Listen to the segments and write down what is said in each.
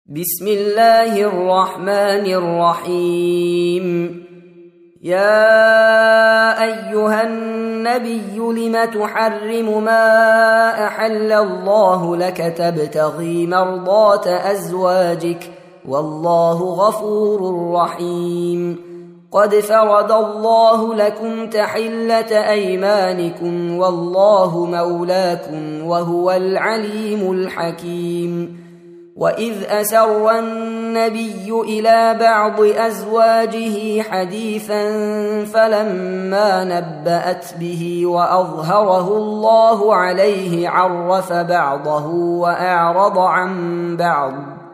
بسم الله الرحمن الرحيم. يا أيها النبي لم تحرم ما أحل الله لك تبتغي مرضات أزواجك والله غفور رحيم. قد فرض الله لكم تحلة أيمانكم والله مولاكم وهو العليم الحكيم. وإذ أسر النبي إلى بعض أزواجه حديثا فلما نبأت به وأظهره الله عليه عرف بعضه وأعرض عن بعض،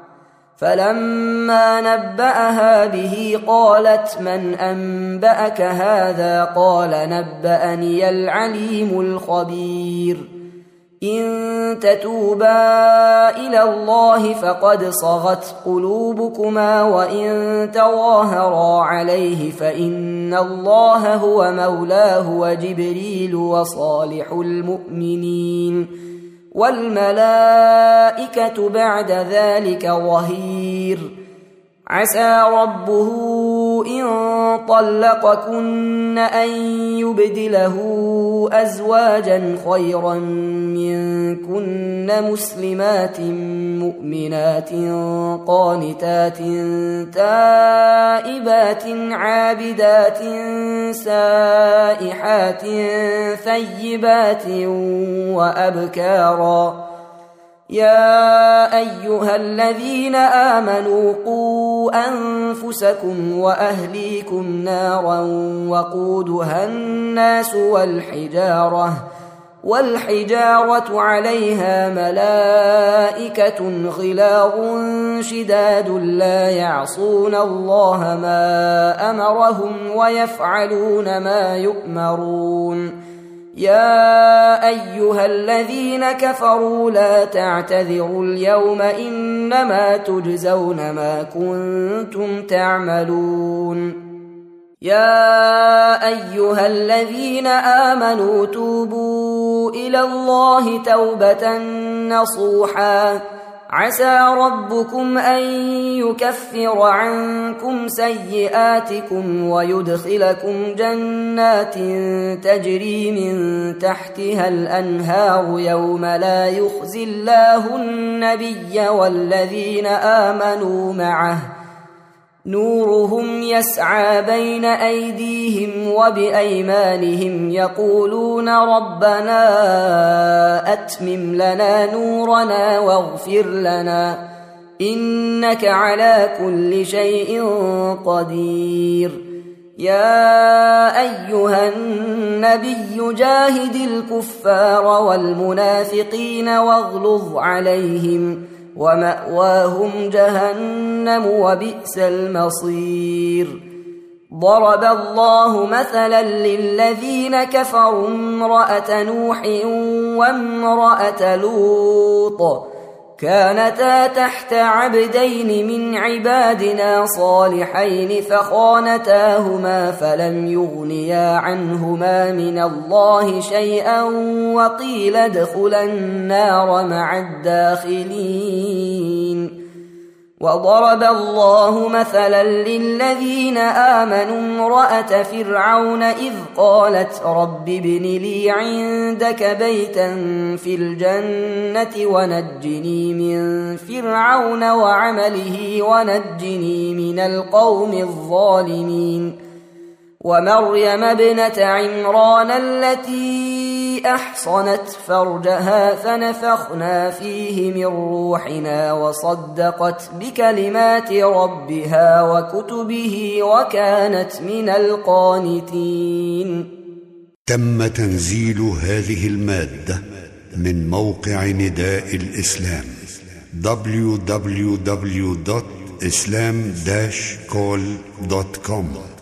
فلما نبأها به قالت من أنبأك هذا؟ قال نبأني العليم الخبير. إن تتوبا إلى الله فقد صغت قلوبكما وإن تظاهرا عليه فإن الله هو مولاه وجبريل وصالح المؤمنين والملائكة بعد ذلك ظهير. عسى ربه إن طلقكن أن يبدله أزواجا خيرا منكن مسلمات مؤمنات قانتات تائبات عابدات سائحات ثيبات وأبكارا. يا أيها الذين آمنوا قوا أنفسكم وأهليكم نارا وقودها الناس والحجارة عليها ملائكة غلاظ شداد لا يعصون الله ما أمرهم ويفعلون ما يؤمرون. يا أيها الذين كفروا لا تعتذروا اليوم إنما تجزون ما كنتم تعملون. يا أيها الذين آمنوا توبوا إلى الله توبة نصوحا عسى ربكم أن يكفر عنكم سيئاتكم ويدخلكم جنات تجري من تحتها الأنهار يوم لا يخزي الله النبي والذين آمنوا معه نورهم يسعى بين أيديهم وبأيمانهم يقولون ربنا أتمم لنا نورنا واغفر لنا إنك على كل شيء قدير. يا أيها النبي جاهد الكفار والمنافقين واغلظ عليهم ومأواهم جهنم وبئس المصير. ضرب الله مثلا للذين كفروا امرأة نوح وامرأة لوط كانتا تحت عبدين من عبادنا صالحين فخانتاهما فلم يغنيا عنهما من الله شيئا وقيل ادخلا النار مع الداخلين. وضرب الله مثلا للذين آمنوا امرأة فرعون إذ قالت رب ابن لي عندك بيتا في الجنة ونجني من فرعون وعمله ونجني من القوم الظالمين. ومريم ابنة عمران التي أحصنت فرجها فنفخنا فيه من روحنا وصدقت بكلمات ربها وكتبه وكانت من القانتين. تم تنزيل هذه المادة من موقع نداء الإسلام www.islam-call.com